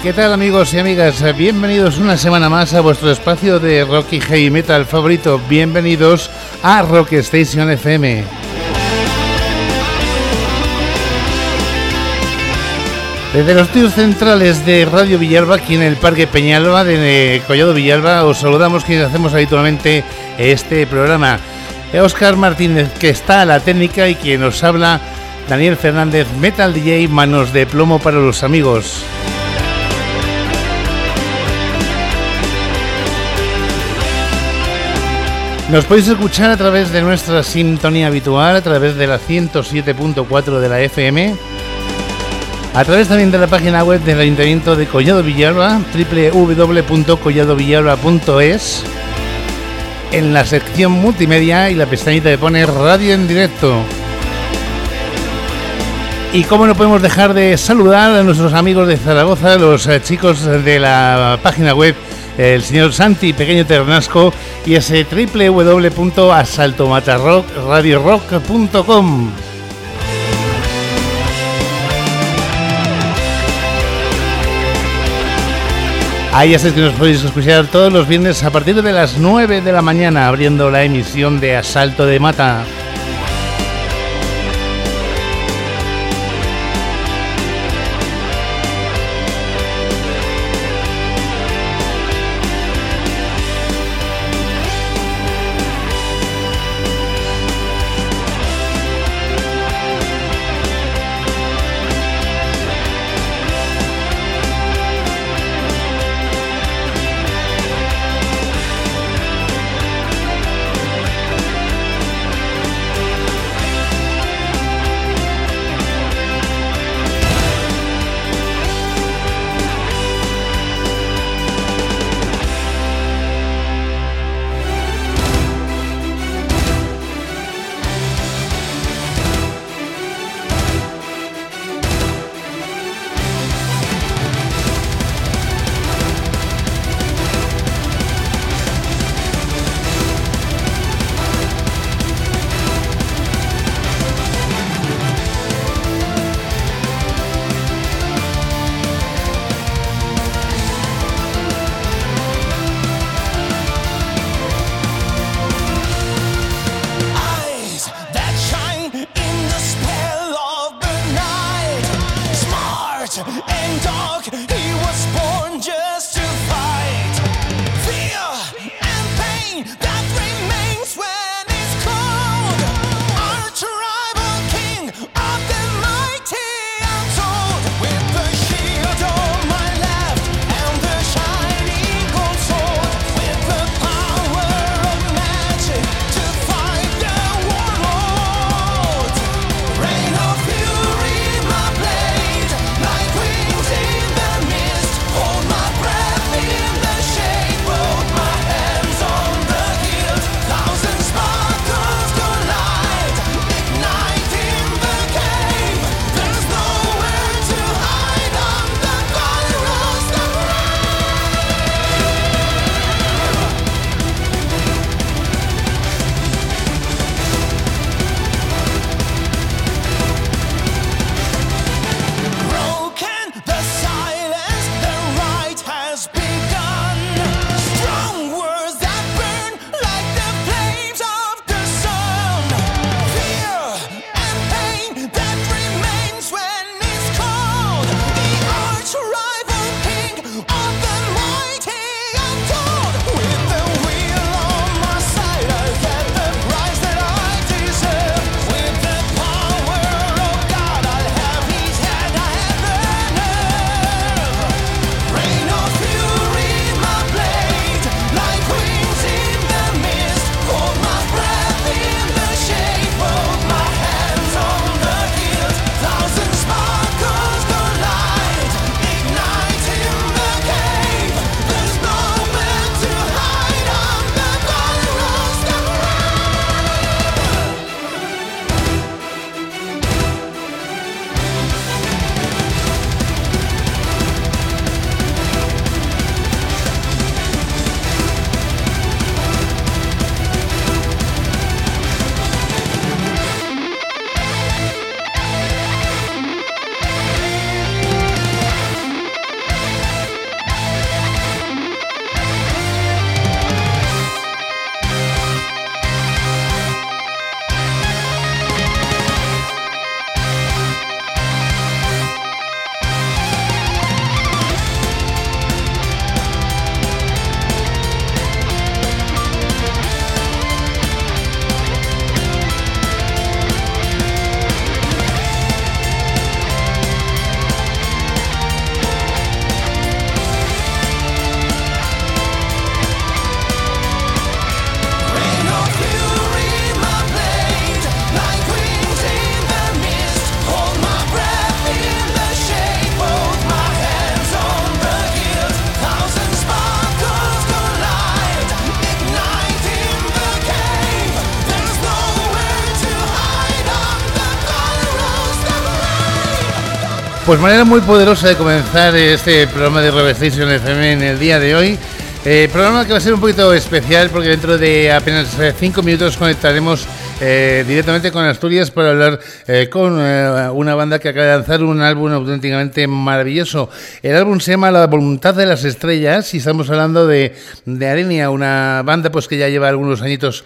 ¿Qué tal, amigos y amigas? Bienvenidos una semana más a vuestro espacio de rock y heavy metal favorito. Bienvenidos a Rock Station FM. Desde los estudios centrales de Radio Villalba, aquí en el Parque Peñalba de Collado Villalba, os saludamos quienes hacemos habitualmente este programa. Óscar Martínez, que está a la técnica, y quien nos habla, Daniel Fernández, Metal DJ, manos de plomo para los amigos. Nos podéis escuchar a través de nuestra sintonía habitual, a través de la 107.4 de la FM, a través también de la página web del Ayuntamiento de Collado Villalba, www.colladovillalba.es, en la sección multimedia y la pestañita que pone Radio en Directo. Y cómo no podemos dejar de saludar a nuestros amigos de Zaragoza, los chicos de la página web, el señor Santi Pequeño Ternasco, y ese www.asaltomatarradiorock.com. Ahí ya sabéis que nos podéis escuchar todos los viernes a partir de las 9 de la mañana, abriendo la emisión de Asalto de Mata. Pues manera muy poderosa de comenzar este programa de Rock Station FM en el día de hoy. Programa que va a ser un poquito especial porque dentro de apenas 5 minutos conectaremos directamente con Asturias para hablar con una banda que acaba de lanzar un álbum auténticamente maravilloso. El álbum se llama La Voluntad de las Estrellas y estamos hablando de Arenia, una banda pues que ya lleva algunos añitos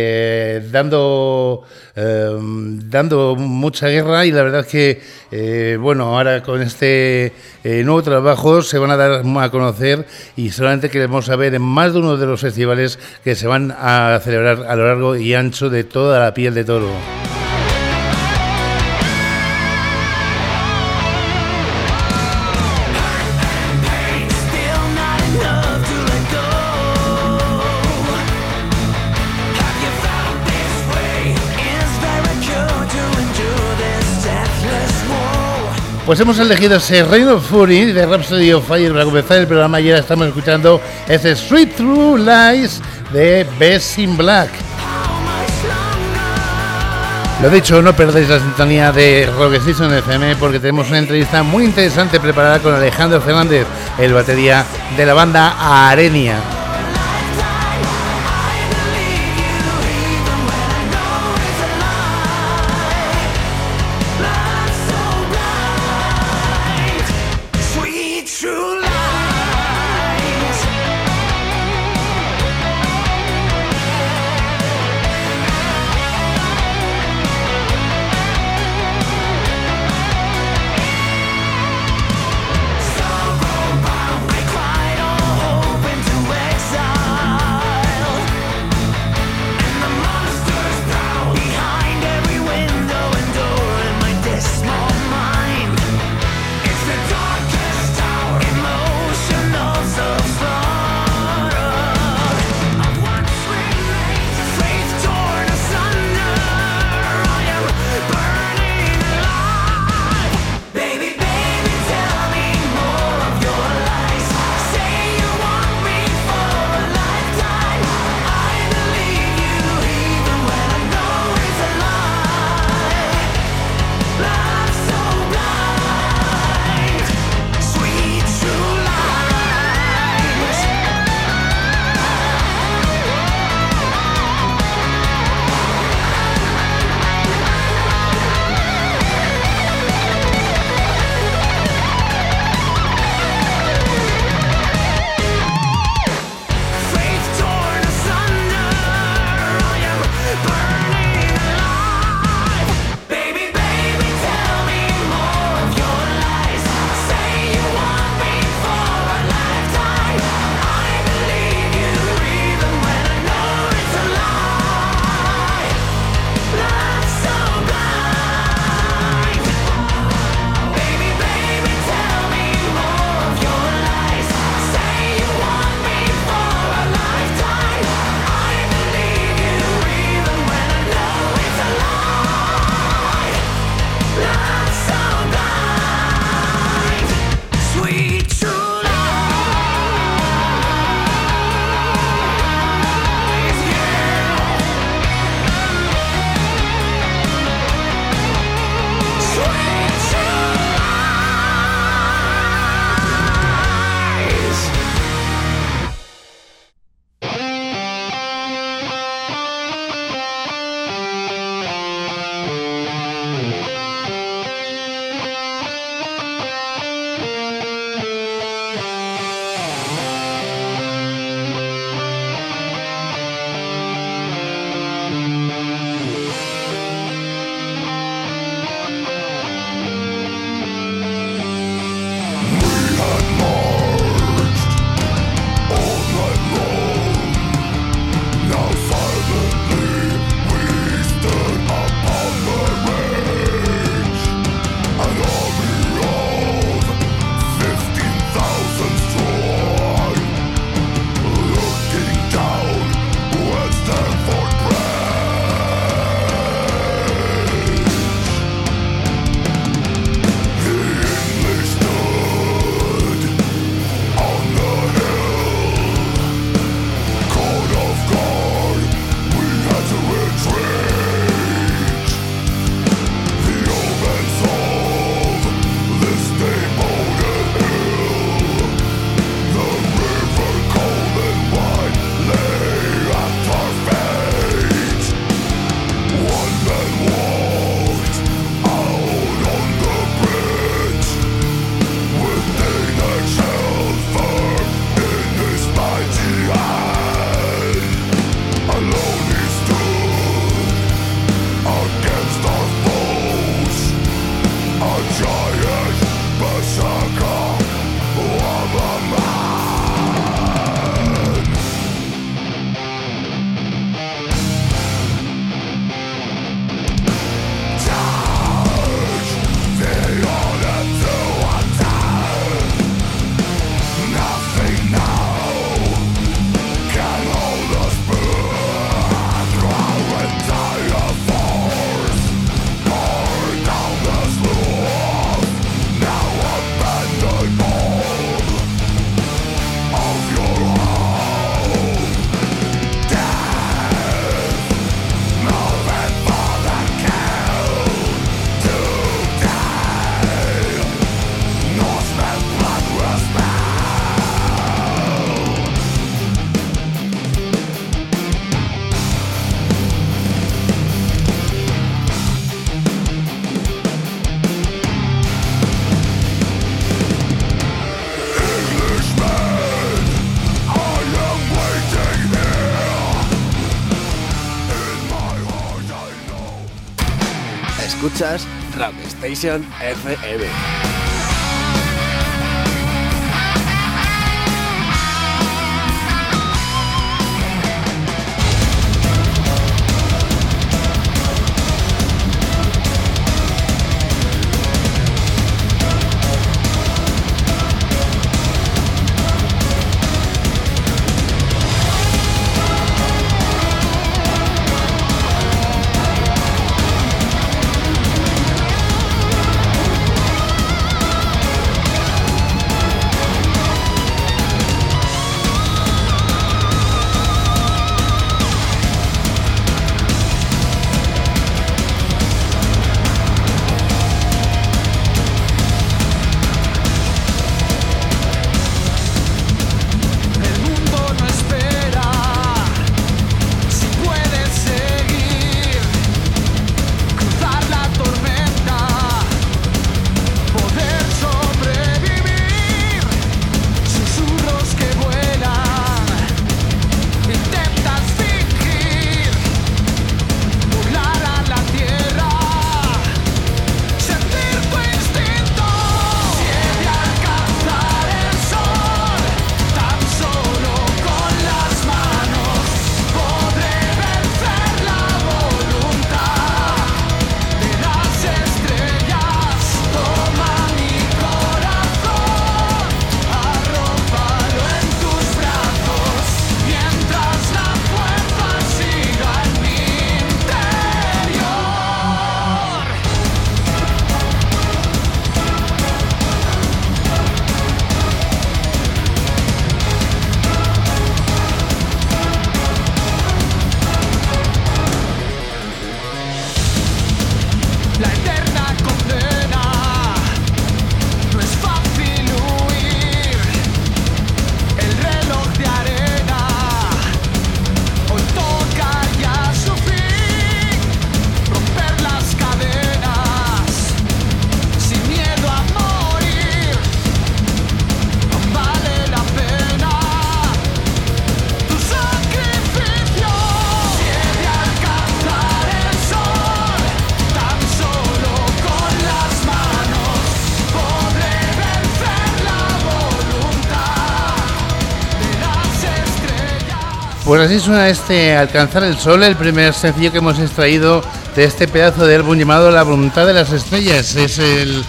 dando mucha guerra, y la verdad que bueno, ahora con este nuevo trabajo se van a dar a conocer y solamente queremos saber en más de uno de los festivales que se van a celebrar a lo largo y ancho de toda la piel de toro. Pues hemos elegido ese Reign of Fury de Rhapsody of Fire para comenzar el programa y ahora estamos escuchando ese Sweet True Lies de Best in Black. Lo dicho, no perdéis la sintonía de Rock Station FM porque tenemos una entrevista muy interesante preparada con Alejandro Fernández, el batería de la banda Arenia. Way Escuchas Rock Station FM. Pues así suena Alcanzar el Sol, el primer sencillo que hemos extraído de este pedazo de álbum llamado La Voluntad de las Estrellas. Es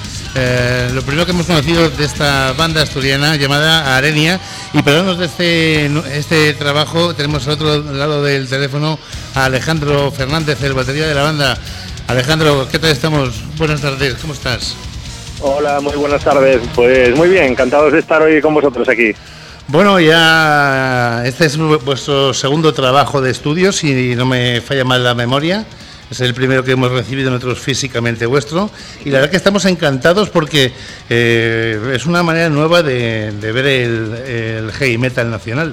lo primero que hemos conocido de esta banda asturiana llamada Arenia. Y para hablarnos de este trabajo tenemos al otro lado del teléfono a Alejandro Fernández, el batería de la banda. Alejandro, ¿qué tal estamos? Buenas tardes, ¿cómo estás? Hola, muy buenas tardes. Pues muy bien, encantados de estar hoy con vosotros aquí. Bueno, ya este es vuestro segundo trabajo de estudio, si no me falla mal la memoria. Es el primero que hemos recibido nosotros físicamente vuestro. Y la verdad que estamos encantados porque es una manera nueva de ver el heavy metal nacional.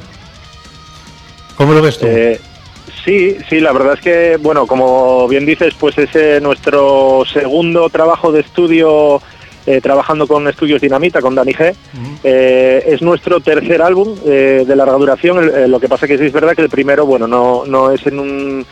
¿Cómo lo ves tú? Sí, la verdad es que, bueno, como bien dices, pues es nuestro segundo trabajo de estudio trabajando con Estudios Dinamita, con Dani G. Es nuestro tercer álbum de larga duración. Lo que pasa que sí es verdad que el primero, bueno, no es en un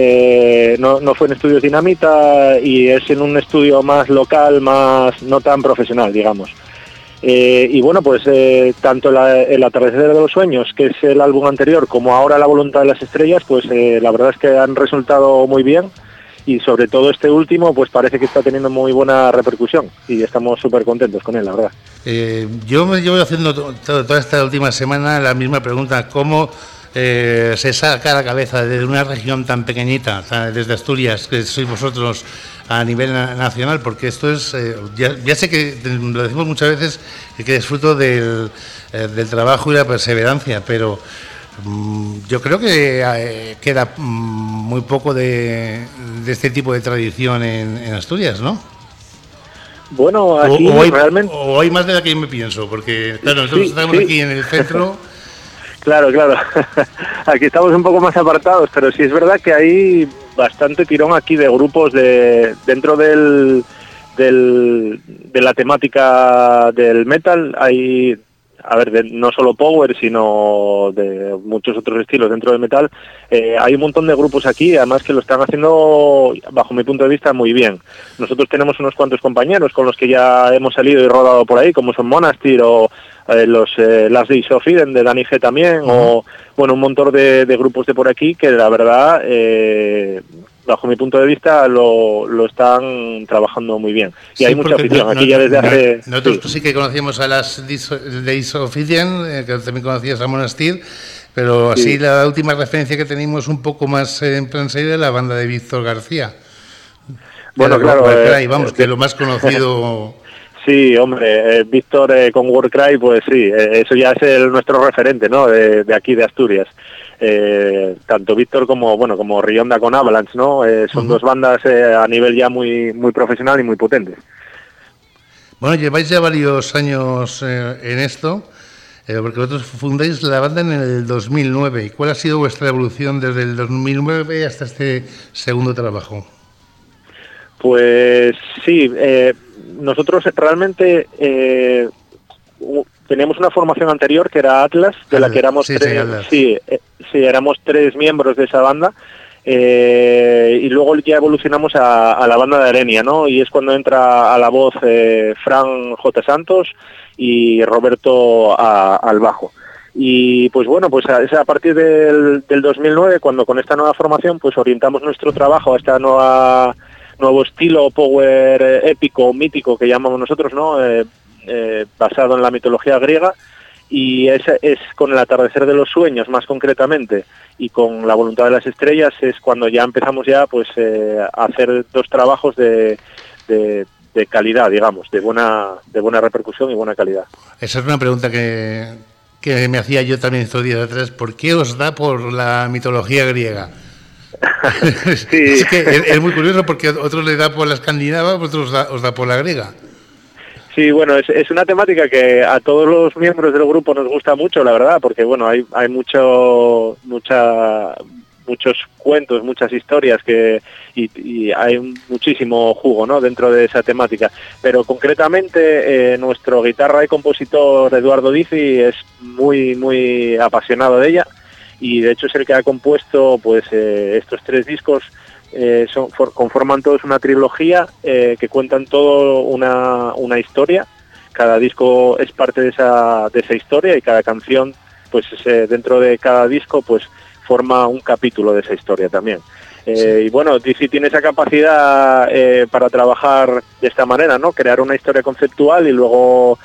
no fue en Estudios Dinamita y es en un estudio más local, más no tan profesional, digamos. Y bueno, pues tanto el Atardecer de los Sueños, que es el álbum anterior, como ahora La Voluntad de las Estrellas, pues la verdad es que han resultado muy bien. Y sobre todo este último, pues parece que está teniendo muy buena repercusión y estamos súper contentos con él, la verdad. Yo me llevo haciendo toda esta última semana la misma pregunta: ¿cómo se saca la cabeza desde una región tan pequeñita, desde Asturias, que sois vosotros, a nivel nacional? Porque esto es, ya sé que lo decimos muchas veces, que es fruto del trabajo y la perseverancia, pero yo creo que queda muy poco de este tipo de tradición en Asturias, ¿no? Bueno, aquí realmente... O hay más de la que yo me pienso, porque claro, nosotros estamos aquí en el centro. Claro. Aquí estamos un poco más apartados, pero sí es verdad que hay bastante tirón aquí de grupos dentro de la temática del metal. Hay a ver, no solo power, sino de muchos otros estilos dentro del metal. Hay un montón de grupos aquí, además que lo están haciendo, bajo mi punto de vista, muy bien. Nosotros tenemos unos cuantos compañeros con los que ya hemos salido y rodado por ahí, como son Monastir o los Last Days of Eden de Danny G también, o bueno, un montón de grupos de por aquí que la verdad, bajo mi punto de vista, lo están trabajando muy bien. Y sí, hay mucha afición aquí ya desde hace... Nosotros sí que conocíamos a las Days of Eden, que también conocías a Monastir, pero así la última referencia que tenemos un poco más en plan serio de la banda de Víctor García. Bueno, claro. Vamos, que lo más conocido... Sí, hombre, Víctor con Warcry, pues sí, eso ya es nuestro referente, ¿no? De aquí, de Asturias. Tanto Víctor como Rionda con Avalanche, ¿no? Son dos bandas a nivel ya muy profesional y muy potentes. Bueno, lleváis ya varios años en esto, porque vosotros fundáis la banda en el 2009. ¿Y cuál ha sido vuestra evolución desde el 2009 hasta este segundo trabajo? Pues sí, nosotros realmente teníamos una formación anterior que era Atlas, de la que éramos éramos 3 miembros de esa banda, y luego ya evolucionamos a la banda de Arenia, ¿no? Y es cuando entra a la voz Fran J. Santos y Roberto al bajo. Y pues bueno, pues es a partir del 2009 cuando con esta nueva formación pues orientamos nuestro trabajo a esta nuevo estilo power épico, mítico que llamamos nosotros, ¿no? Basado en la mitología griega, y es con el atardecer de los sueños más concretamente y con la voluntad de las estrellas es cuando ya empezamos pues a hacer 2 trabajos de calidad, digamos, de buena repercusión y buena calidad. Esa es una pregunta que me hacía yo también estos días atrás. ¿Por qué os da por la mitología griega? Sí. Es que es muy curioso porque a otros les da por la escandinava, a otros os da por la griega. Sí, bueno, es una temática que a todos los miembros del grupo nos gusta mucho, la verdad, porque bueno, hay muchos cuentos, muchas historias y hay muchísimo jugo, ¿no? Dentro de esa temática. Pero concretamente nuestro guitarra y compositor Eduardo Dizzi es muy apasionado de ella. Y de hecho es el que ha compuesto pues estos 3 discos, conforman todos una trilogía que cuentan todo una historia. Cada disco es parte de esa historia y cada canción pues dentro de cada disco pues forma un capítulo de esa historia también. Y bueno, DC tiene esa capacidad para trabajar de esta manera, ¿no? Crear una historia conceptual y luego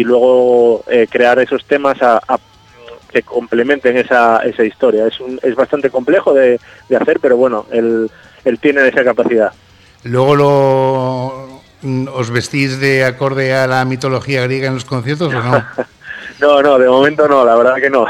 crear esos temas que complementen esa historia. Es bastante complejo de hacer, pero bueno, él tiene esa capacidad. ¿Luego os vestís de acorde a la mitología griega en los conciertos o no? No, de momento no, la verdad que no.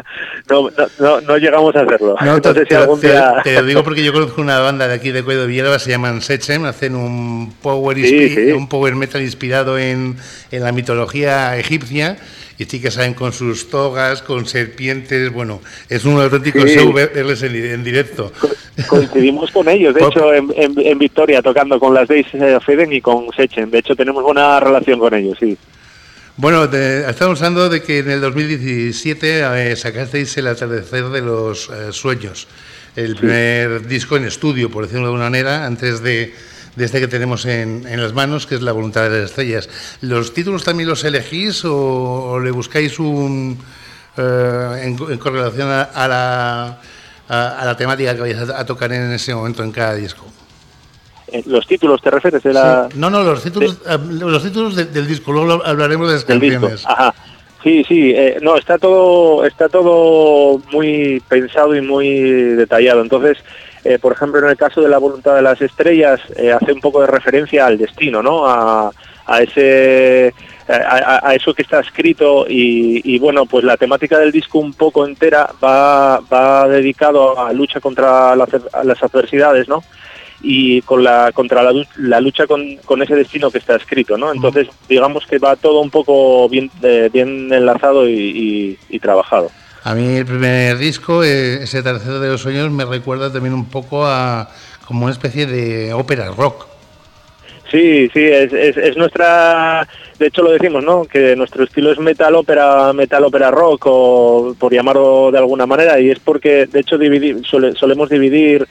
No llegamos a hacerlo. No, entonces, si algún día... Te lo digo porque yo conozco una banda de aquí de Cuello de Villalba, se llaman Sechem, hacen un power metal inspirado en la mitología egipcia. Y sí que salen con sus togas, con serpientes, bueno, es un auténtico show verles en directo. Coincidimos con ellos, de hecho, en Victoria, tocando con las Days of Eden y con Sechen. De hecho, tenemos buena relación con ellos, sí. Bueno, estamos hablando de que en el 2017 sacasteis El atardecer de los sueños, el primer disco en estudio, por decirlo de alguna manera, antes de este que tenemos en las manos, que es La voluntad de las estrellas. ¿Los títulos también los elegís o le buscáis en correlación a la temática que vais a tocar en ese momento en cada disco? ¿Los títulos te refieres? De la... Sí. No, los títulos del disco, luego hablaremos de las canciones. Ajá. Sí, no, está todo muy pensado y muy detallado. Entonces, por ejemplo, en el caso de La voluntad de las estrellas, hace un poco de referencia al destino, ¿no? A eso que está escrito y bueno, pues la temática del disco un poco entera va dedicado a lucha contra las adversidades, ¿no? Y contra la lucha con ese destino que está escrito, ¿no? Entonces, digamos que va todo un poco bien enlazado y trabajado. A mí el primer disco, ese atardecer de los sueños, me recuerda también un poco a como una especie de ópera rock. Sí, es nuestra, de hecho lo decimos, ¿no? Que nuestro estilo es metal ópera rock, o por llamarlo de alguna manera, y es porque de hecho solemos dividir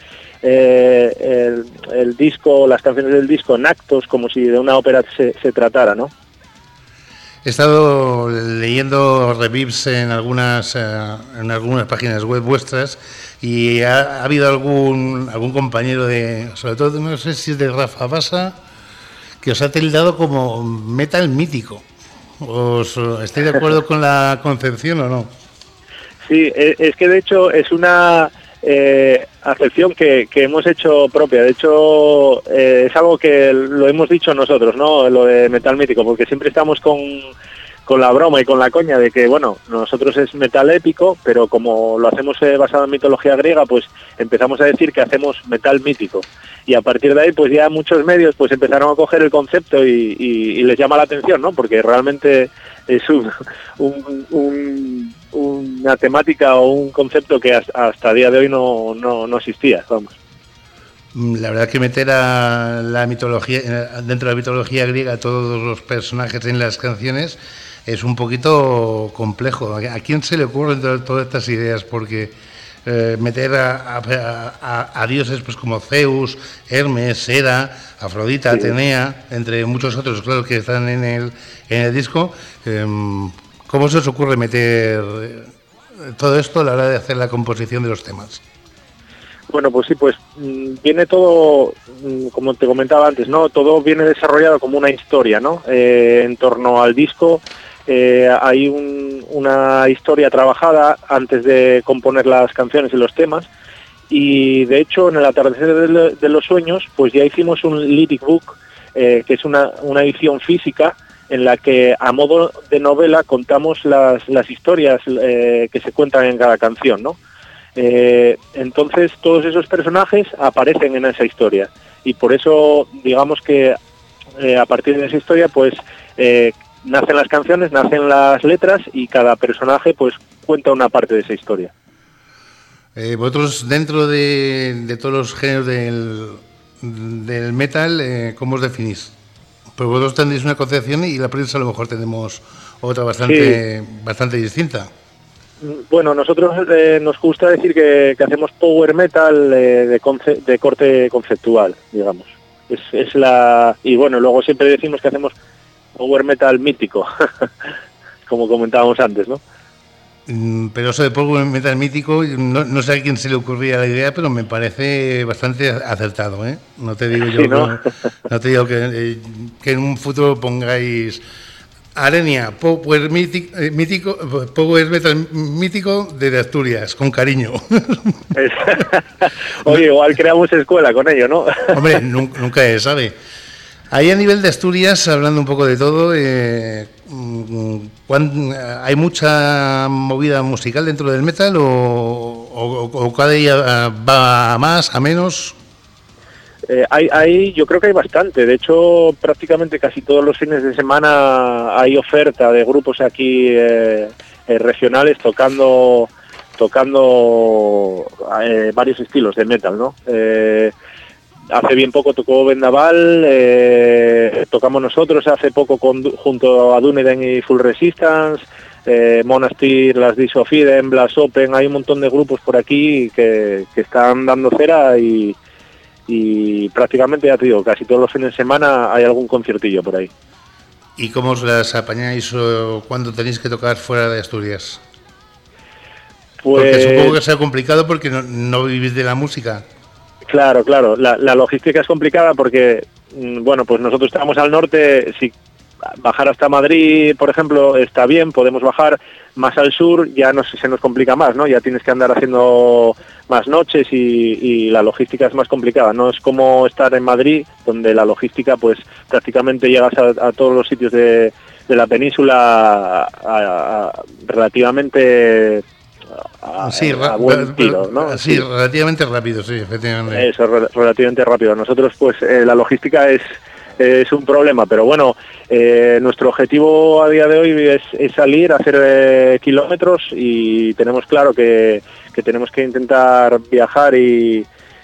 el disco, las canciones del disco en actos, como si de una ópera se tratara, ¿no? He estado leyendo reviews en algunas páginas web vuestras, y ha habido algún compañero sobre todo, no sé si es de Rafa Basa, que os ha tildado como metal mítico. ¿Estáis de acuerdo con la concepción o no? Sí, es que de hecho es una acepción que hemos hecho propia. De hecho, es algo que lo hemos dicho nosotros, ¿no? Lo de metal mítico, porque siempre estamos con la broma y con la coña de que, bueno, nosotros es metal épico, pero como lo hacemos basado en mitología griega, pues empezamos a decir que hacemos metal mítico. Y a partir de ahí, pues ya muchos medios pues empezaron a coger el concepto y les llama la atención, ¿no? Porque realmente es una temática o un concepto que hasta día de hoy no existía, vamos. La verdad que meter a la mitología, dentro de la mitología griega, todos los personajes en las canciones es un poquito complejo. ¿A quién se le ocurren todas estas ideas? Porque meter a dioses pues como Zeus, Hermes, Hera, Afrodita, sí, Atenea, entre muchos otros, claro, que están en el disco. ¿Cómo se os ocurre meter todo esto a la hora de hacer la composición de los temas? Bueno, pues sí, pues viene todo, como te comentaba antes, ¿no? Todo viene desarrollado como una historia, ¿no? En torno al disco hay una historia trabajada antes de componer las canciones y los temas, y de hecho en el atardecer de los sueños pues ya hicimos un lyric book, que es una edición física en la que a modo de novela contamos las historias que se cuentan en cada canción, ¿no? Entonces todos esos personajes aparecen en esa historia, y por eso digamos que a partir de esa historia pues nacen las canciones, nacen las letras, y cada personaje pues cuenta una parte de esa historia. Vosotros, dentro de todos los géneros del metal, ¿cómo os definís? Pues vosotros tendréis una concepción y la prensa a lo mejor tenemos otra bastante distinta. Bueno, nosotros nos gusta decir que hacemos power metal de corte conceptual, digamos. Y bueno, luego siempre decimos que hacemos power metal mítico, como comentábamos antes, ¿no? Pero eso de power metal mítico, no sé a quién se le ocurría la idea, pero me parece bastante acertado, ¿eh? No te digo yo, sí, ¿no? No te digo que en un futuro pongáis Arenia, power metal mítico de Asturias, con cariño. Oye, igual creamos escuela con ello, ¿no? Hombre, nunca se sabe. Ahí a nivel de Asturias, hablando un poco de todo, ¿hay mucha movida musical dentro del metal o cada día va a más, a menos? Yo creo que hay bastante. De hecho, prácticamente casi todos los fines de semana hay oferta de grupos aquí regionales tocando varios estilos de metal, ¿no? Hace bien poco tocó Vendaval, tocamos nosotros hace poco junto a Dunedin y Full Resistance, Monastir, Las Disofiden, Blast Open. Hay un montón de grupos por aquí que están dando cera, y prácticamente, ya te digo, casi todos los fines de semana hay algún conciertillo por ahí. ¿Y cómo os las apañáis cuando tenéis que tocar fuera de Asturias? Pues, porque supongo que sea complicado porque no vivís de la música. Claro, la logística es complicada porque, bueno, pues nosotros estamos al norte. Si bajar hasta Madrid, por ejemplo, está bien, podemos bajar. Más al sur ya se nos complica más, ¿no? Ya tienes que andar haciendo más noches y la logística es más complicada. No es como estar en Madrid, donde la logística pues prácticamente llegas a todos los sitios de la península relativamente a buen tiro, ¿no? Sí, relativamente rápido, sí, efectivamente. Eso, relativamente rápido. Nosotros pues la logística es un problema, pero bueno, nuestro objetivo a día de hoy es salir a hacer kilómetros, y tenemos claro que tenemos que intentar viajar y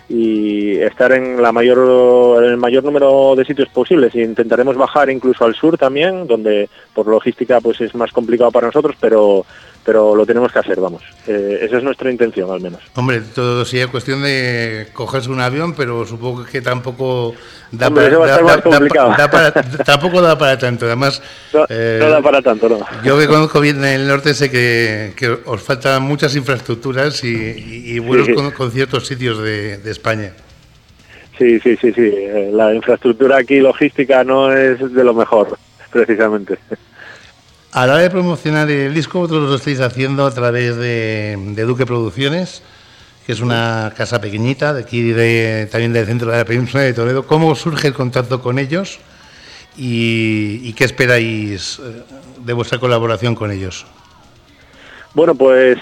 y estar en el mayor número de sitios posibles, e intentaremos bajar incluso al sur también, donde por logística pues es más complicado para nosotros, pero lo tenemos que hacer, vamos. Esa es nuestra intención, al menos. Hombre, todo sería cuestión de cogerse un avión, pero supongo que tampoco da tampoco da para tanto. Además, no da para tanto, no. Yo que conozco bien el norte sé que os faltan muchas infraestructuras y buenos con ciertos sitios de España. Sí. La infraestructura aquí logística no es de lo mejor, precisamente. A la hora de promocionar el disco, vosotros lo estáis haciendo a través de Duque Producciones, que es una casa pequeñita de aquí, también del centro de la península de Toledo. ¿Cómo surge el contacto con ellos y qué esperáis de vuestra colaboración con ellos? Bueno, pues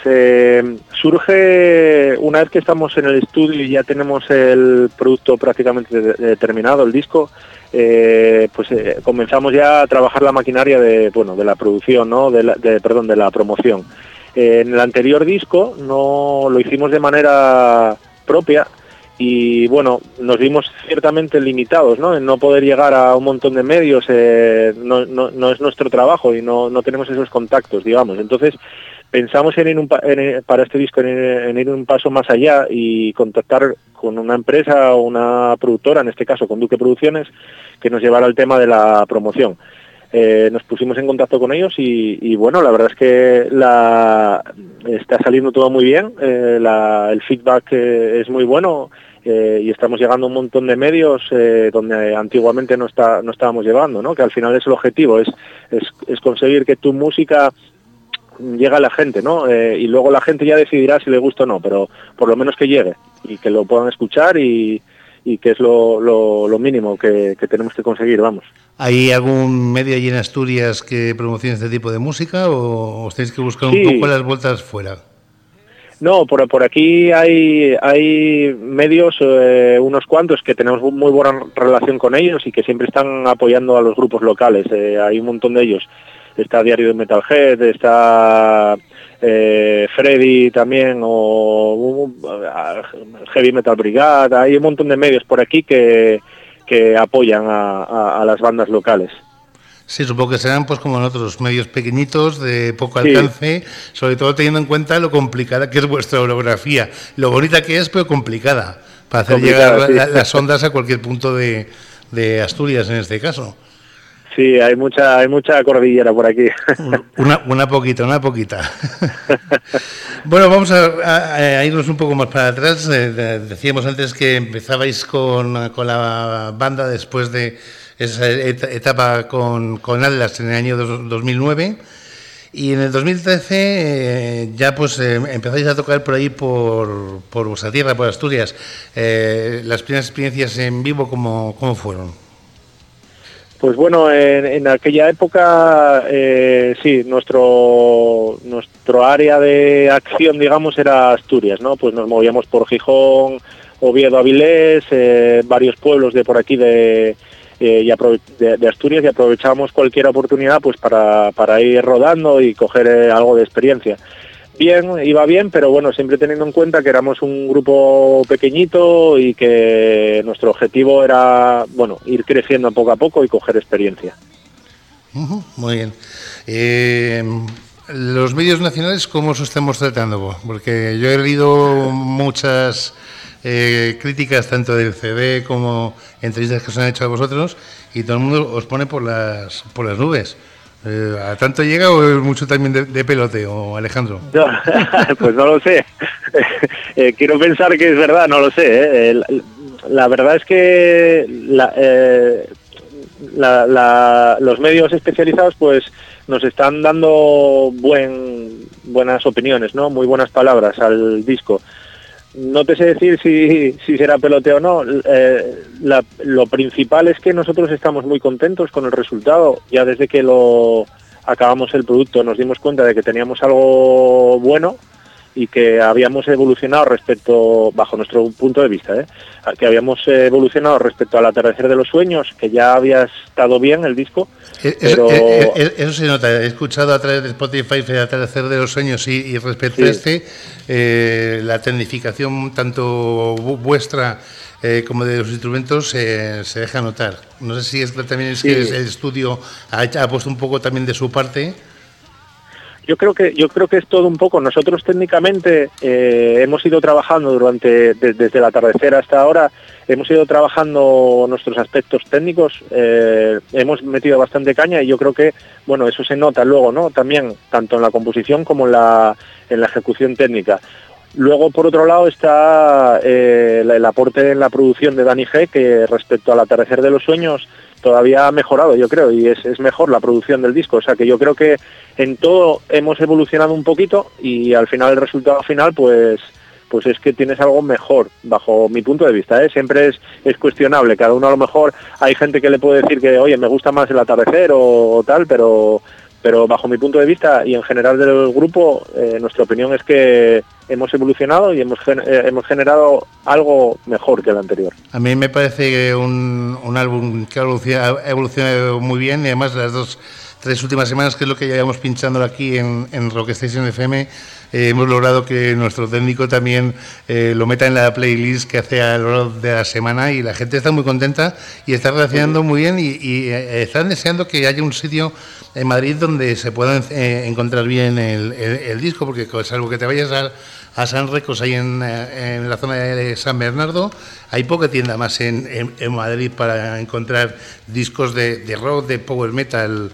surge una vez que estamos en el estudio y ya tenemos el producto prácticamente terminado, el disco. Comenzamos ya a trabajar la maquinaria de la producción, ¿no? de la promoción. En el anterior disco no lo hicimos de manera propia y bueno, nos vimos ciertamente limitados, ¿no? En no poder llegar a un montón de medios, no es nuestro trabajo y no tenemos esos contactos, digamos. Entonces pensamos para este disco en ir un paso más allá y contactar con una empresa o una productora, en este caso con Duque Producciones, que nos llevara al tema de la promoción. Nos pusimos en contacto con ellos y bueno, la verdad es que está saliendo todo muy bien, el feedback es muy bueno y estamos llegando a un montón de medios donde antiguamente no estábamos llegando, ¿no? Que al final es el objetivo, es conseguir que tu música llega a la gente, ¿no? Y luego la gente ya decidirá si le gusta o no, pero por lo menos que llegue y que lo puedan escuchar y que es lo mínimo que tenemos que conseguir, vamos. ¿Hay algún medio allí en Asturias que promocione este tipo de música o os tenéis que buscar un poco las vueltas fuera? No, por aquí hay medios, unos cuantos que tenemos muy buena relación con ellos y que siempre están apoyando a los grupos locales. Hay un montón de ellos. Está Diario de Metalhead, está Freddy también, o Heavy Metal Brigade. Hay un montón de medios por aquí que apoyan a las bandas locales. Sí, supongo que serán pues como nosotros, medios pequeñitos, de poco alcance, sobre todo teniendo en cuenta lo complicada que es vuestra orografía, lo bonita que es, pero complicada, para hacer llegar las ondas a cualquier punto de Asturias en este caso. Sí, hay mucha cordillera por aquí. Una poquita. Bueno, vamos a irnos un poco más para atrás. Decíamos antes que empezabais con la banda después de esa etapa con Atlas en el año 2009 y en el 2013 ya pues empezáis a tocar por ahí por vuestra tierra, por Asturias. Las primeras experiencias en vivo, ¿cómo fueron? Pues bueno, en aquella época sí, nuestro área de acción, digamos, era Asturias, ¿no? Pues nos movíamos por Gijón, Oviedo, Avilés, varios pueblos de por aquí de Asturias, y aprovechábamos cualquier oportunidad pues para ir rodando y coger algo de experiencia. Iba bien, pero bueno, siempre teniendo en cuenta que éramos un grupo pequeñito y que nuestro objetivo era, bueno, ir creciendo poco a poco y coger experiencia. Muy bien. Los medios nacionales, ¿cómo os estamos tratando? Porque yo he leído muchas críticas tanto del CD como entrevistas que os han hecho a vosotros y todo el mundo os pone por las nubes. ¿A tanto llega o es mucho también de peloteo, Alejandro? No, pues no lo sé. Quiero pensar que es verdad, no lo sé. La verdad es que los medios especializados pues nos están dando buenas opiniones, ¿no? Muy buenas palabras al disco. No te sé decir si será peloteo o no. Lo principal es que nosotros estamos muy contentos con el resultado. Ya desde que acabamos el producto nos dimos cuenta de que teníamos algo bueno y que habíamos evolucionado bajo nuestro punto de vista, que habíamos evolucionado respecto al Atardecer de los Sueños, que ya había estado bien el disco, pero... Eso se nota. He escuchado a través de Spotify el Atardecer de los Sueños y respecto a la tecnificación tanto vuestra como de los instrumentos se deja notar. No sé si también es que el estudio ha puesto un poco también de su parte. Yo creo que es todo un poco. Nosotros técnicamente hemos ido trabajando desde el Atardecer hasta ahora, hemos ido trabajando nuestros aspectos técnicos, hemos metido bastante caña y yo creo que, bueno, eso se nota luego, ¿no? También, tanto en la composición como en la ejecución técnica. Luego, por otro lado, está el aporte en la producción de Dani G, que respecto al Atardecer de los Sueños todavía ha mejorado, yo creo, y es mejor la producción del disco. O sea, que yo creo que en todo hemos evolucionado un poquito y al final el resultado final, pues es que tienes algo mejor, bajo mi punto de vista, Siempre es cuestionable. Cada uno a lo mejor, hay gente que le puede decir que, oye, me gusta más el Atardecer o tal, pero bajo mi punto de vista y en general del grupo, nuestra opinión es que hemos evolucionado y hemos generado algo mejor que el anterior. A mí me parece un álbum que ha evolucionado muy bien y además las 3 últimas semanas, que es lo que llevamos pinchando aquí en Rock Station FM, hemos logrado que nuestro técnico también lo meta en la playlist que hace a lo largo de la semana y la gente está muy contenta y está reaccionando muy bien y están deseando que haya un sitio en Madrid donde se pueda encontrar bien el disco, porque salvo que te vayas a San Recos, ahí en la zona de San Bernardo, hay poca tienda más en Madrid para encontrar discos de rock, de power metal,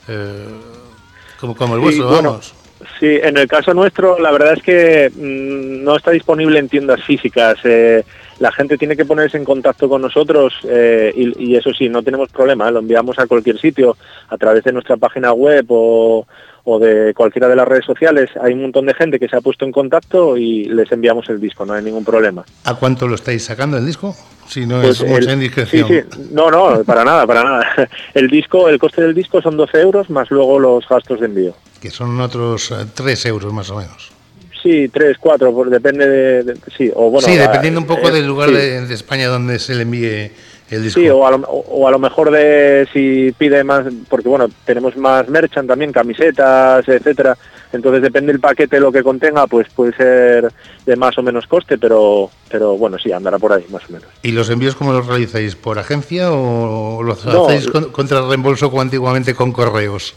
como el vuestro, bueno, vamos. Sí, en el caso nuestro, la verdad es que no está disponible en tiendas físicas. La gente tiene que ponerse en contacto con nosotros y eso sí, no tenemos problema, lo enviamos a cualquier sitio a través de nuestra página web o de cualquiera de las redes sociales. Hay un montón de gente que se ha puesto en contacto y les enviamos el disco, no hay ningún problema. ¿A cuánto lo estáis sacando el disco? Si no pues es mucha indiscreción. Sí, no, para nada. El coste del disco son 12 euros más luego los gastos de envío. Que son otros 3 euros más o menos. Sí, 3, 4, depende sí, o bueno. Sí, dependiendo un poco del lugar de España donde se le envíe el disco. Sí, o a lo mejor si pide más, porque bueno, tenemos más merchant también, camisetas, etcétera. Entonces depende del paquete lo que contenga, pues puede ser de más o menos coste, pero bueno, sí, andará por ahí más o menos. ¿Y los envíos cómo los realizáis? ¿Por agencia o los hacéis contra reembolso como antiguamente con correos?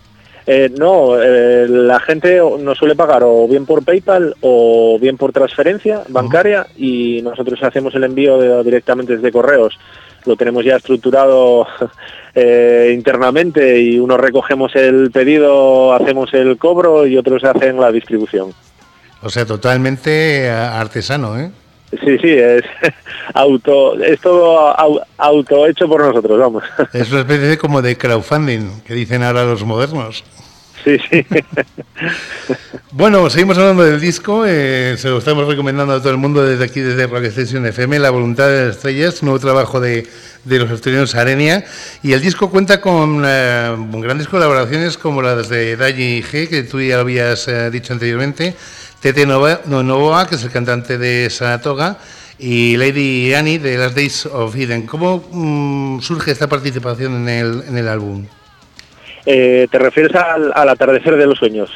La gente nos suele pagar o bien por PayPal o bien por transferencia bancaria y nosotros hacemos el envío directamente desde correos. Lo tenemos ya estructurado internamente y unos recogemos el pedido, hacemos el cobro y otros hacen la distribución. O sea, totalmente artesano, ¿eh? Sí, es todo auto hecho por nosotros, vamos. Es una especie como de crowdfunding, que dicen ahora los modernos. Sí. Bueno, seguimos hablando del disco, se lo estamos recomendando a todo el mundo desde aquí, desde Rock Station FM, La Voluntad de las Estrellas, nuevo trabajo de los asturianos Arenia, y el disco cuenta con grandes colaboraciones como las de Dani G, que tú ya habías dicho anteriormente, Tete Novoa, que es el cantante de Saratoga, y Lady Annie de Last Days of Eden. ¿Cómo surge esta participación en el álbum? ¿Te refieres al Atardecer de los Sueños?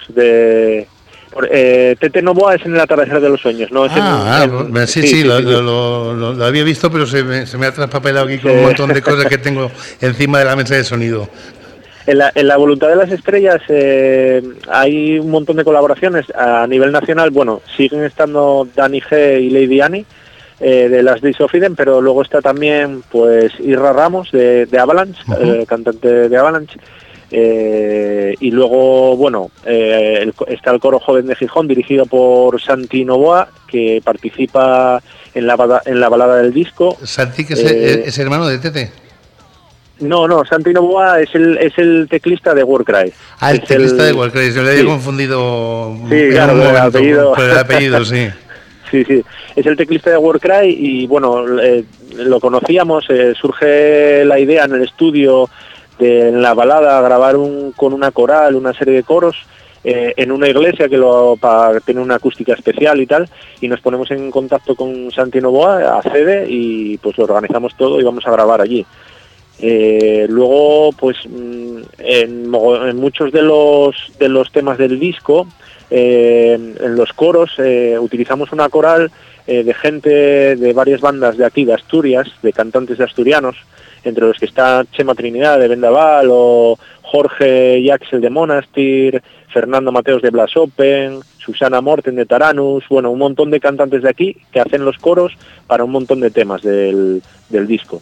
Tete Novoa es en el Atardecer de los Sueños, ¿no? Sí, lo había visto, pero se me ha traspapelado aquí con un montón de cosas que tengo encima de la mesa de sonido. En la Voluntad de las Estrellas hay un montón de colaboraciones a nivel nacional. Bueno, siguen estando Dani G y Lady Annie de Last Days of Eden, pero luego está también pues Irra Ramos de Avalanche, cantante de Avalanche. Y luego, bueno, está el coro joven de Gijón dirigido por Santi Novoa, que participa en la balada del disco. Santi, que es hermano de Tete. No, Santi Novoa es el teclista de Warcry. El teclista de Warcry, se lo había confundido. Sí, claro, por el apellido, sí. Sí, es el teclista de Warcry y bueno, lo conocíamos, surge la idea en el estudio en la balada grabar con una coral, una serie de coros en una iglesia para tener una acústica especial y tal, y nos ponemos en contacto con Santi Novoa, accede y pues lo organizamos todo y vamos a grabar allí. Luego pues en muchos de los temas del disco, en los coros utilizamos una coral de gente de varias bandas de aquí de Asturias, de cantantes de asturianos, entre los que está Chema Trinidad de Vendaval, o Jorge y Axel de Monastir, Fernando Mateos de Blas Open, Susana Morten de Taranus, bueno, un montón de cantantes de aquí que hacen los coros para un montón de temas del disco.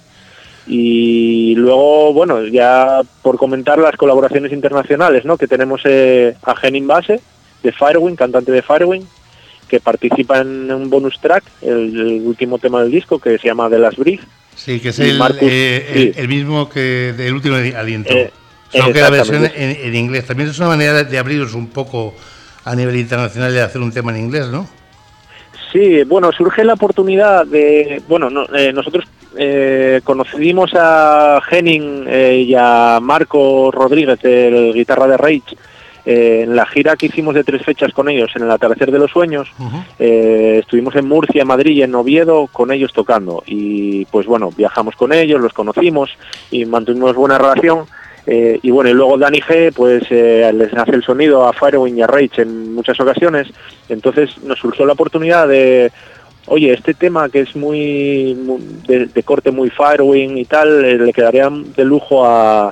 Y luego, bueno, ya por comentar las colaboraciones internacionales, ¿no? Que tenemos a Henning Base de Firewind, cantante de Firewind, que participa en un bonus track, el último tema del disco, que se llama The Last Breath. Sí, que es el mismo que del último aliento. Solo que la versión en inglés. También es una manera de abriros un poco a nivel internacional y de hacer un tema en inglés, ¿no? Sí, bueno, surge la oportunidad de... Bueno, nosotros conocimos a Henning y a Marco Rodríguez, el guitarra de Rage, en la gira que hicimos de 3 fechas con ellos en el Atardecer de los Sueños. Estuvimos en Murcia, Madrid y en Oviedo con ellos tocando, y pues bueno, viajamos con ellos, los conocimos y mantuvimos buena relación. Y bueno, y luego Dani G pues les hace el sonido a Firewind y a Rage en muchas ocasiones. Entonces nos surgió la oportunidad de, oye, este tema que es muy de corte muy Firewind y tal, le quedaría de lujo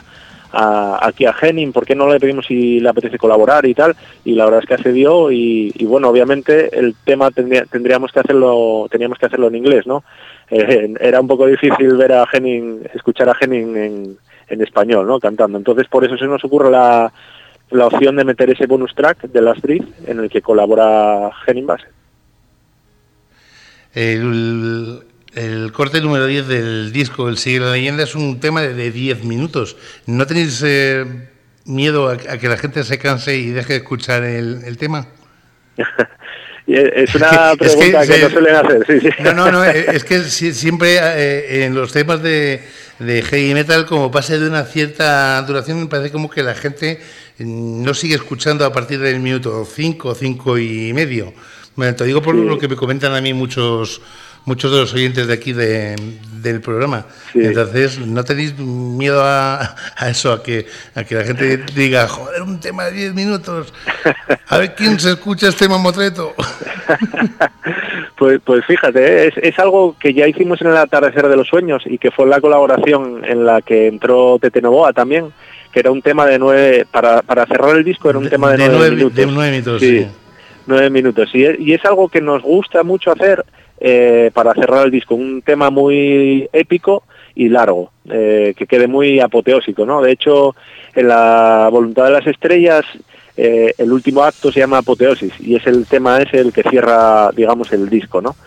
aquí a Henning, ¿por qué no le pedimos si le apetece colaborar y tal? Y la verdad es que accedió, y bueno, obviamente el tema teníamos que hacerlo en inglés, ¿no? Era un poco difícil ver a Henning, escuchar a Henning en español, ¿no? Cantando. Entonces por eso se nos ocurre la opción de meter ese bonus track de Last Breath en el que colabora Henning Base. El corte número 10 del disco, El Sigue la Leyenda, es un tema de 10 minutos. ¿No tenéis miedo a que la gente se canse y deje de escuchar el tema? Es una pregunta que no suelen hacer, sí. No, es que siempre en los temas de heavy metal, como pase de una cierta duración, me parece como que la gente no sigue escuchando a partir del minuto 5 y medio. Bueno, te digo por lo que me comentan a mí muchos de los oyentes de aquí del programa. Sí. Entonces, ¿no tenéis miedo a eso, a que la gente diga, joder, un tema de 10 minutos, a ver quién se escucha este mamotreto? Pues fíjate, es algo que ya hicimos en el Atardecer de los Sueños, y que fue la colaboración en la que entró Tete Novoa también, que era un tema de 9, para cerrar el disco era un tema de 9 minutos. De 9 minutos, sí. 9 minutos, y es algo que nos gusta mucho hacer para cerrar el disco, un tema muy épico y largo, que quede muy apoteósico, ¿no? De hecho, en La Voluntad de las Estrellas, el último acto se llama Apoteosis, y es el tema el que cierra, digamos, el disco, ¿no?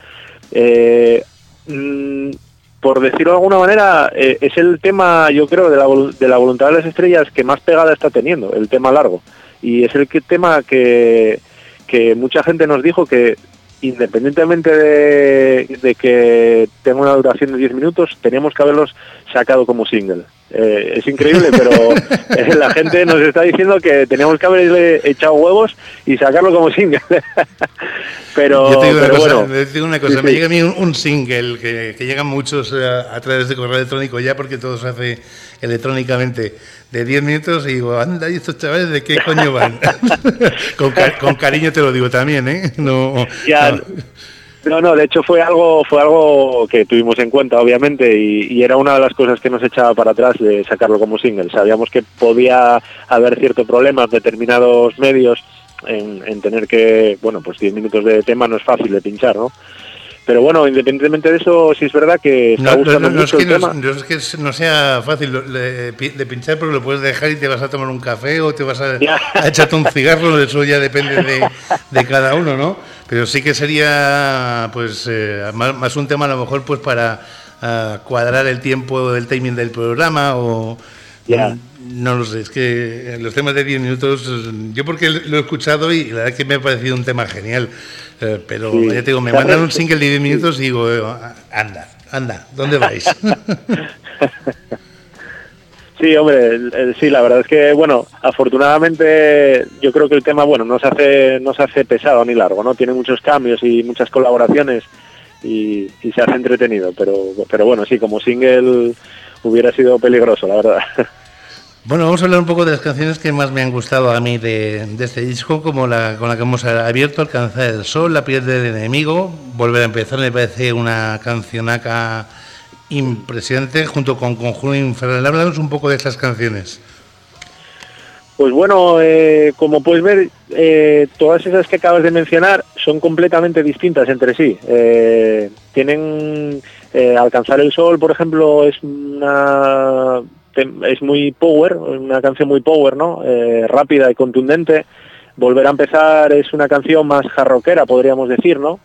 Por decirlo de alguna manera, es el tema, yo creo, de la Voluntad de las Estrellas que más pegada está teniendo, el tema largo, y es el tema que mucha gente nos dijo que, independientemente de que tenga una duración de 10 minutos, teníamos que haberlos sacado como single. Es increíble, pero la gente nos está diciendo que teníamos que haberle echado huevos y sacarlo como single. pero yo te digo una cosa, me llega a mí un single que llegan muchos a través de correo electrónico ya, porque todo se hace electrónicamente, de 10 minutos, y digo, anda, ¿y estos chavales de qué coño van? con cariño te lo digo también, ¿eh? No, de hecho fue algo que tuvimos en cuenta, obviamente, y era una de las cosas que nos echaba para atrás de sacarlo como single. Sabíamos que podía haber cierto problema en determinados medios en tener que, bueno, pues 10 minutos de tema no es fácil de pinchar, ¿no? Pero bueno, independientemente de eso, sí es verdad que está gustando mucho el tema. No es que no sea fácil de pinchar, porque lo puedes dejar y te vas a tomar un café o te vas a echarte un cigarro, eso ya depende de cada uno, ¿no? Pero sí que sería pues más un tema a lo mejor pues para cuadrar el tiempo, el timing del programa o... No lo sé, es que los temas de 10 minutos, yo porque lo he escuchado y la verdad es que me ha parecido un tema genial, pero ya te digo, me mandan un single de 10 minutos y digo, anda, ¿dónde vais? Sí, hombre, sí, la verdad es que, bueno, afortunadamente yo creo que el tema, bueno, no se hace pesado ni largo, ¿no? Tiene muchos cambios y muchas colaboraciones y se hace entretenido, pero bueno, sí, como single hubiera sido peligroso, la verdad. Bueno, vamos a hablar un poco de las canciones que más me han gustado a mí de este disco, como con la que hemos abierto, Alcanzar el Sol, La piel del enemigo, Volver a empezar, me parece una cancionaca impresionante, junto con Conjuro Infernal. Háblanos un poco de estas canciones. Pues bueno, como puedes ver, todas esas que acabas de mencionar son completamente distintas entre sí. Tienen Alcanzar el Sol, por ejemplo, es muy power, una canción muy power, ¿no? Rápida y contundente. Volver a empezar es una canción más jarroquera, podríamos decir, ¿no?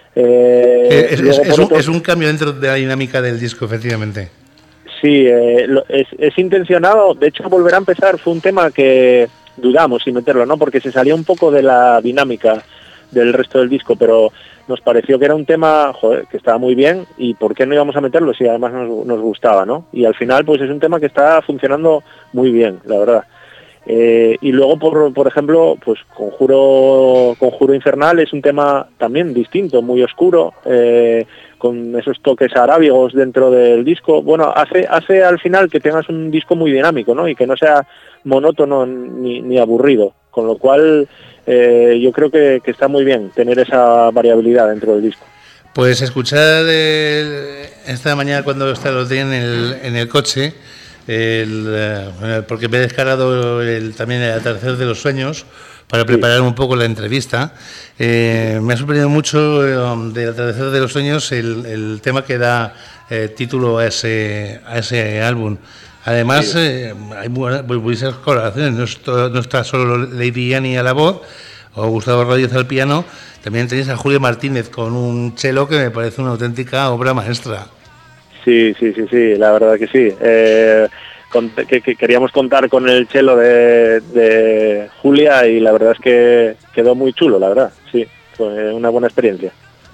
Es un cambio dentro de la dinámica del disco, efectivamente. Sí, es intencionado. De hecho, Volver a empezar fue un tema que dudamos sin meterlo, ¿no? Porque se salía un poco de la dinámica del resto del disco, pero nos pareció que era un tema, joder, que estaba muy bien, y ¿por qué no íbamos a meterlo si además nos gustaba, ¿no? Y al final, pues es un tema que está funcionando muy bien, la verdad. Y luego, por ejemplo, pues Conjuro Infernal es un tema también distinto, muy oscuro, con esos toques arábigos dentro del disco. Bueno, hace al final que tengas un disco muy dinámico, ¿no? Y que no sea monótono ni aburrido, con lo cual yo creo que está muy bien tener esa variabilidad dentro del disco. Pues escuchar esta mañana cuando lo tenía en el coche, porque me he descargado también el Atardecer de los Sueños para preparar un poco la entrevista. Me ha sorprendido mucho del Atardecer de los Sueños el tema que da título a ese álbum. Además, hay muchas colaboraciones, no está solo Lady Annie a la voz o Gustavo Rodríguez al piano, también tenéis a Julio Martínez con un cello que me parece una auténtica obra maestra. Sí, la verdad que sí. Que queríamos contar con el cello de Julia y la verdad es que quedó muy chulo, la verdad, sí, fue una buena experiencia.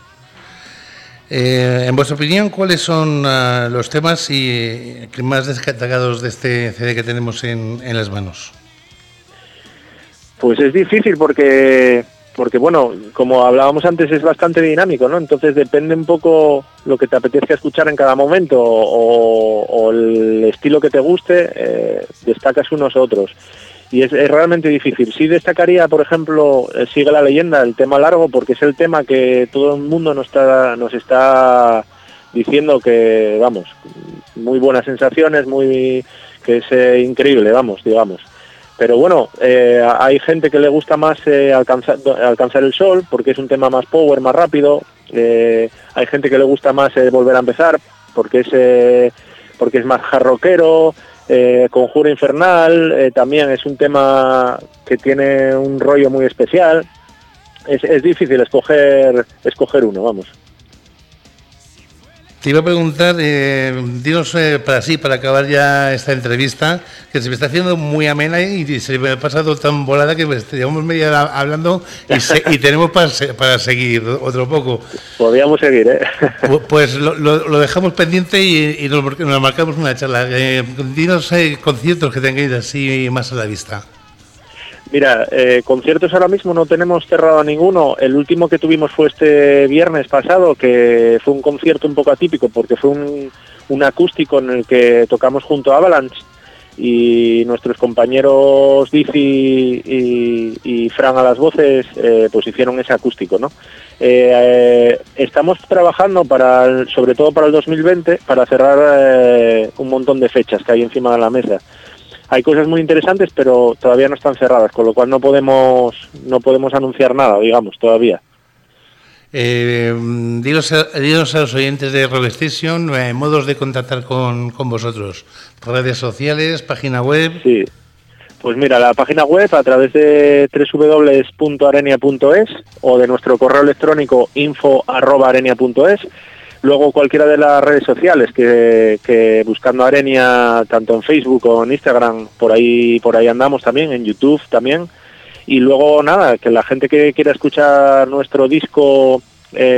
En vuestra opinión, ¿cuáles son los temas más destacados de este CD que tenemos en las manos? Pues es difícil porque bueno, como hablábamos antes, es bastante dinámico, ¿no? Entonces depende un poco lo que te apetezca escuchar en cada momento o el estilo que te guste, destacas unos u otros. Y es realmente difícil. Sí destacaría, por ejemplo, Sigue la leyenda, el tema largo, porque es el tema que todo el mundo nos está diciendo que, vamos, muy buenas sensaciones, que es increíble, digamos. Pero bueno, hay gente que le gusta más alcanzar el sol, porque es un tema más power, más rápido. Hay gente que le gusta más Volver a empezar, porque es más jarroquero. Conjuro Infernal también es un tema que tiene un rollo muy especial. Es difícil escoger uno, vamos. Te iba a preguntar, dinos para acabar ya esta entrevista, que se me está haciendo muy amena y se me ha pasado tan volada que llevamos media hora hablando y tenemos para seguir otro poco. Podríamos seguir, ¿eh? Pues lo dejamos pendiente y nos marcamos una charla. Dinos conciertos que tengáis así más a la vista. Mira, conciertos ahora mismo no tenemos cerrado ninguno. El último que tuvimos fue este viernes pasado, que fue un concierto un poco atípico porque fue un acústico en el que tocamos junto a Avalanche y nuestros compañeros Dizzy y Fran a las voces pues hicieron ese acústico, ¿no? Estamos trabajando sobre todo para el 2020 para cerrar un montón de fechas que hay encima de la mesa. Hay cosas muy interesantes, pero todavía no están cerradas, con lo cual no podemos anunciar nada, digamos, todavía. Dinos a los oyentes de Rock Station modos de contactar con vosotros. Redes sociales, página web. Sí, pues mira, la página web a través de www.arenia.es o de nuestro correo electrónico info@arenia.es. Luego cualquiera de las redes sociales que buscando Arenia, tanto en Facebook o en Instagram, por ahí andamos también, en YouTube también. Y luego nada, que la gente que quiera escuchar nuestro disco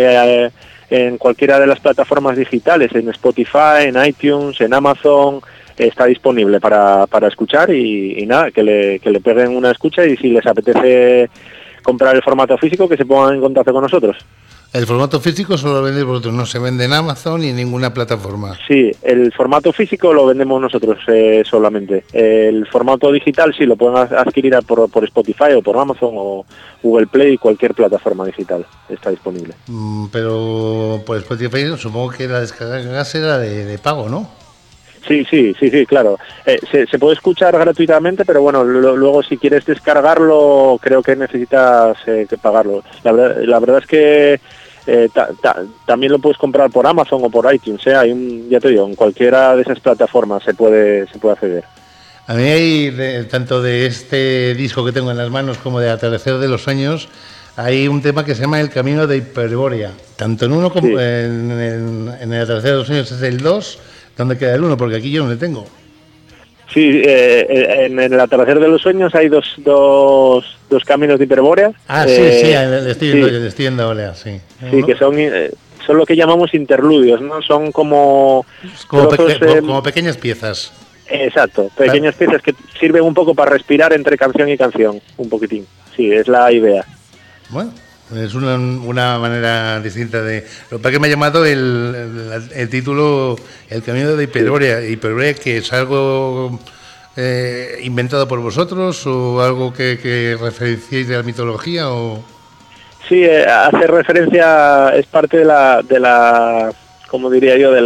en cualquiera de las plataformas digitales, en Spotify, en iTunes, en Amazon, está disponible para escuchar y nada, que le peguen una escucha y si les apetece comprar el formato físico, que se pongan en contacto con nosotros. El formato físico solo lo vendéis vosotros, no se vende en Amazon ni en ninguna plataforma. Sí, el formato físico lo vendemos nosotros solamente. El formato digital sí lo pueden adquirir por Spotify o por Amazon o Google Play, cualquier plataforma digital está disponible. Pero por Spotify supongo que la descarga será de pago, ¿no? Sí, claro. Se puede escuchar gratuitamente, pero bueno, luego si quieres descargarlo, creo que necesitas que pagarlo. La verdad es que también lo puedes comprar por Amazon o por iTunes. Ya te digo, en cualquiera de esas plataformas se puede acceder. A mí hay, tanto de este disco que tengo en las manos como de Atardecer de los Sueños, hay un tema que se llama El Camino de Hiperbórea. Tanto en uno como en el Atardecer de los Sueños es el 2. ¿Dónde queda el 1? Porque aquí yo no le tengo. Sí, en el Atardecer de los Sueños hay dos caminos de Hiperbórea. Sí, le estoy viendo ahora, sí. Sí, que son lo que llamamos interludios, ¿no? Son como pequeñas piezas. Exacto, pequeñas piezas que sirven un poco para respirar entre canción y canción, un poquitín. Sí, es la idea. Bueno, es una manera distinta de... Lo que me ha llamado el título El Camino de Hiperbórea. Sí. Hiperbórea, que es algo inventado por vosotros o algo que referenciéis de la mitología o... Sí, hace referencia, es parte de la ¿cómo diría yo? De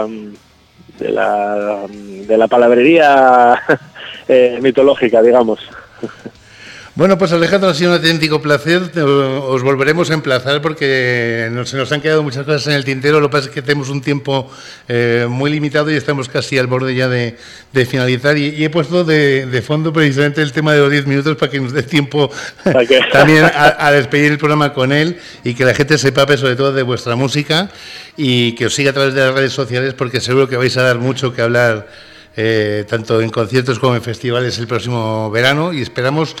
la palabrería mitológica, digamos. Bueno, pues Alejandro, ha sido un auténtico placer. Os volveremos a emplazar porque se nos han quedado muchas cosas en el tintero. Lo que pasa es que tenemos un tiempo muy limitado y estamos casi al borde ya de finalizar. Y he puesto de fondo precisamente el tema de los 10 minutos para que nos dé tiempo también a despedir el programa con él y que la gente sepa sobre todo de vuestra música y que os siga a través de las redes sociales porque seguro que vais a dar mucho que hablar. Tanto en conciertos como en festivales el próximo verano y esperamos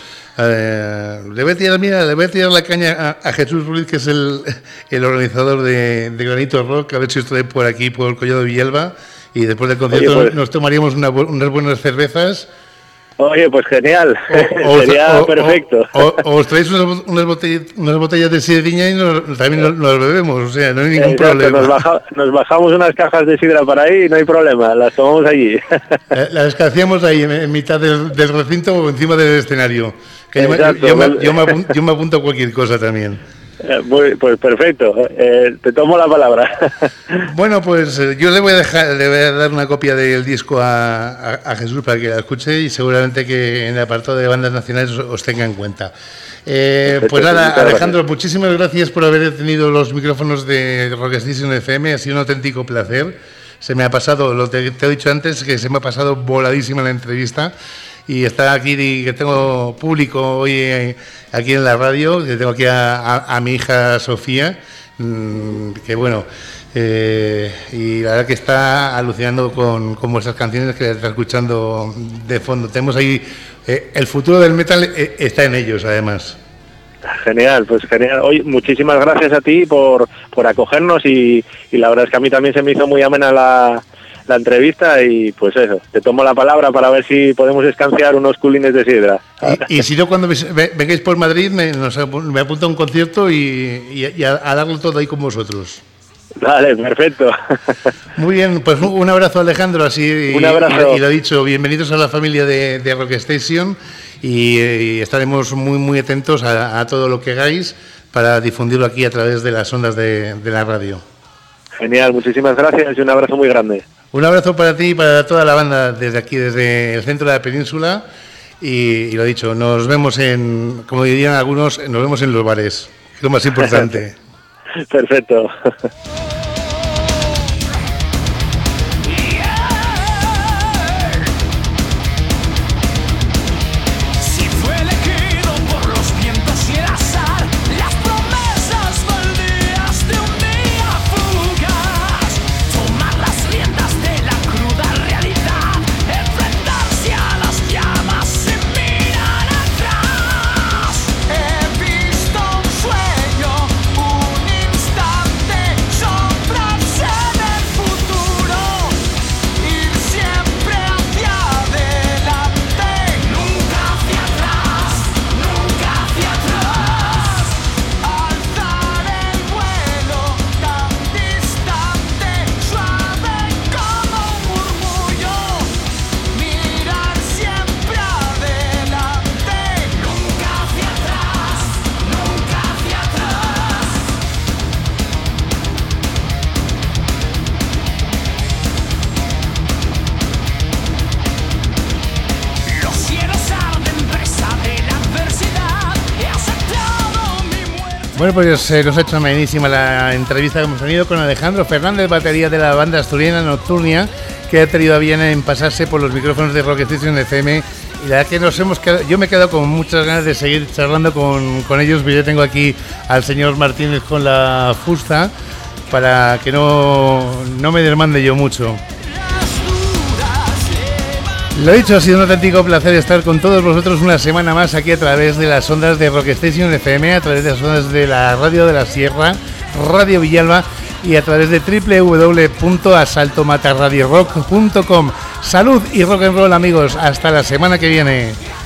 le voy a tirar la caña a Jesús Ruiz, que es el organizador de Granito Rock, a ver si estoy por aquí por el Collado Villalba y después del concierto nos tomaríamos unas buenas cervezas. Oye, pues genial, sería perfecto. Os traéis unas botellas de sidriña y también nos bebemos, o sea, no hay ningún problema. Nos bajamos unas cajas de sidra para ahí y no hay problema, las tomamos allí. Las escanciamos ahí en mitad del recinto o encima del escenario. Que yo me apunto a cualquier cosa también. Pues perfecto, te tomo la palabra. Bueno, pues yo le voy a dar una copia del disco a Jesús para que la escuche y seguramente que en el apartado de bandas nacionales os tenga en cuenta. Pues nada, Alejandro, muchísimas gracias por haber tenido los micrófonos de Rock Station FM, ha sido un auténtico placer. Se me ha pasado, te he dicho antes, que se me ha pasado voladísima la entrevista. Y estar aquí, que tengo público hoy aquí en la radio, que tengo aquí a mi hija Sofía, que bueno, y la verdad que está alucinando con vuestras canciones que está escuchando de fondo. Tenemos ahí, el futuro del metal está en ellos además. Genial, pues genial. Oye, muchísimas gracias a ti por acogernos y la verdad es que a mí también se me hizo muy amena la entrevista y pues eso, te tomo la palabra para ver si podemos escanciar unos culines de sidra. Y si no, cuando vengáis por Madrid me apunto a un concierto y a darlo todo ahí con vosotros. Vale, perfecto. Muy bien, pues un abrazo, Alejandro, así un abrazo. Y lo dicho, bienvenidos a la familia de Rock Station y estaremos muy muy atentos a todo lo que hagáis para difundirlo aquí a través de las ondas de la radio. Genial, muchísimas gracias y un abrazo muy grande. Un abrazo para ti y para toda la banda desde aquí, desde el centro de la península y lo dicho, nos vemos como dirían algunos, nos vemos en los bares, que es lo más importante. Perfecto. He visto un sueño, un instante. Bueno, pues nos ha hecho amenísima la entrevista que hemos tenido con Alejandro Fernández, batería de la banda asturiana Nocturnia, que ha tenido a bien en pasarse por los micrófonos de Rock Station FM. Y la verdad que yo me he quedado con muchas ganas de seguir charlando con ellos. Yo tengo aquí al señor Martínez con la fusta para que no me desmande yo mucho. Lo dicho, ha sido un auténtico placer estar con todos vosotros una semana más aquí a través de las ondas de Rock Station FM, a través de las ondas de la Radio de la Sierra, Radio Villalba, y a través de www.asaltomatarradiorock.com. Salud y rock and roll, amigos. Hasta la semana que viene.